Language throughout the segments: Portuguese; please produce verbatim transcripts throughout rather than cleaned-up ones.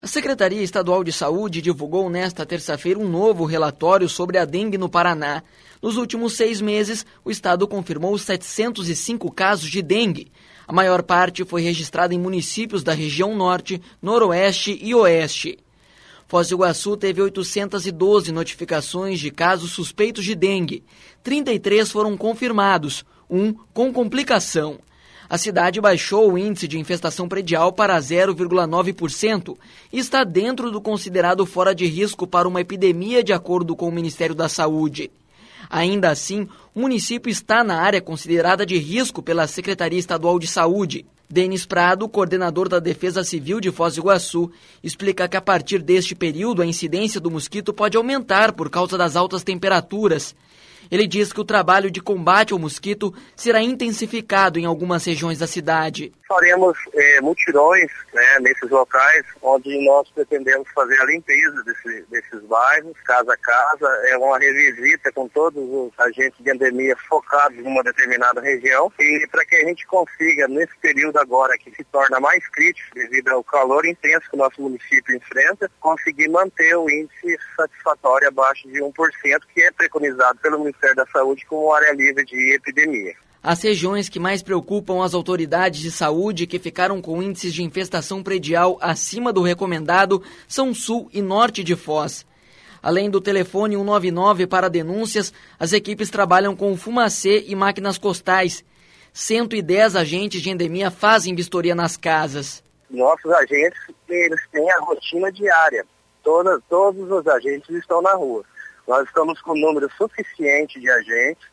A Secretaria Estadual de Saúde divulgou nesta terça-feira um novo relatório sobre a dengue no Paraná. Nos últimos seis meses, o estado confirmou setecentos e cinco casos de dengue. A maior parte foi registrada em municípios da região norte, noroeste e oeste. Foz do Iguaçu teve oitocentas e doze notificações de casos suspeitos de dengue. trinta e três foram confirmados, um com complicação. A cidade baixou o índice de infestação predial para zero vírgula nove por cento e está dentro do considerado fora de risco para uma epidemia, de acordo com o Ministério da Saúde. Ainda assim, o município está na área considerada de risco pela Secretaria Estadual de Saúde. Denis Prado, coordenador da Defesa Civil de Foz do Iguaçu, explica que a partir deste período a incidência do mosquito pode aumentar por causa das altas temperaturas. Ele diz que o trabalho de combate ao mosquito será intensificado em algumas regiões da cidade. Faremos é, mutirões, né, nesses locais, onde nós pretendemos fazer a limpeza desse, desses bairros, casa a casa. É uma revisita com todos os agentes de endemia focados em uma determinada região. E para que a gente consiga, nesse período agora que se torna mais crítico devido ao calor intenso que o nosso município enfrenta, conseguir manter o índice satisfatório abaixo de um por cento, que é preconizado pelo Ministério da Saúde como área livre de epidemia. As regiões que mais preocupam as autoridades de saúde, que ficaram com índices de infestação predial acima do recomendado, são sul e norte de Foz. Além do telefone cento e noventa e nove para denúncias, as equipes trabalham com fumacê e máquinas costais. cento e dez agentes de endemia fazem vistoria nas casas. Nossos agentes, eles têm a rotina diária. Toda, todos os agentes estão na rua. Nós estamos com um número suficiente de agentes.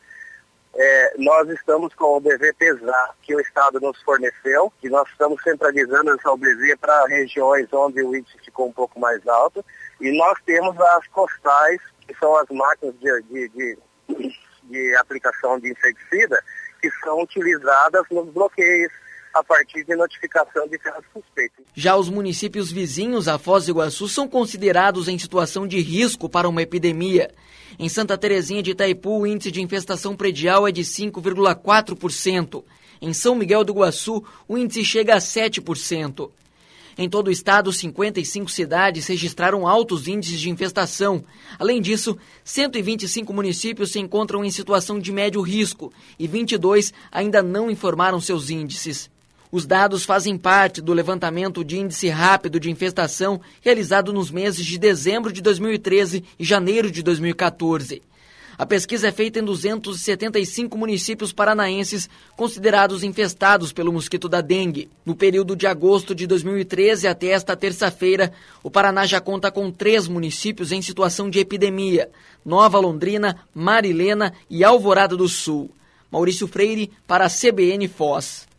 É, nós estamos com o B V pesar que o Estado nos forneceu, e nós estamos centralizando essa B V para regiões onde o índice ficou um pouco mais alto. E nós temos as costais, que são as máquinas de, de, de, de aplicação de inseticida, que são utilizadas nos bloqueios a partir de notificação de casos suspeitos. Já os municípios vizinhos a Foz do Iguaçu são considerados em situação de risco para uma epidemia. Em Santa Terezinha de Itaipu, o índice de infestação predial é de cinco vírgula quatro por cento. Em São Miguel do Iguaçu, o índice chega a sete por cento. Em todo o estado, cinquenta e cinco cidades registraram altos índices de infestação. Além disso, cento e vinte e cinco municípios se encontram em situação de médio risco e vinte e dois ainda não informaram seus índices. Os dados fazem parte do levantamento de índice rápido de infestação realizado nos meses de dezembro de dois mil e treze e janeiro de dois mil e quatorze. A pesquisa é feita em duzentos e setenta e cinco municípios paranaenses considerados infestados pelo mosquito da dengue. No período de agosto de dois mil e treze até esta terça-feira, o Paraná já conta com três municípios em situação de epidemia: Nova Londrina, Marilena e Alvorada do Sul. Maurício Freire, para a C B N Foz.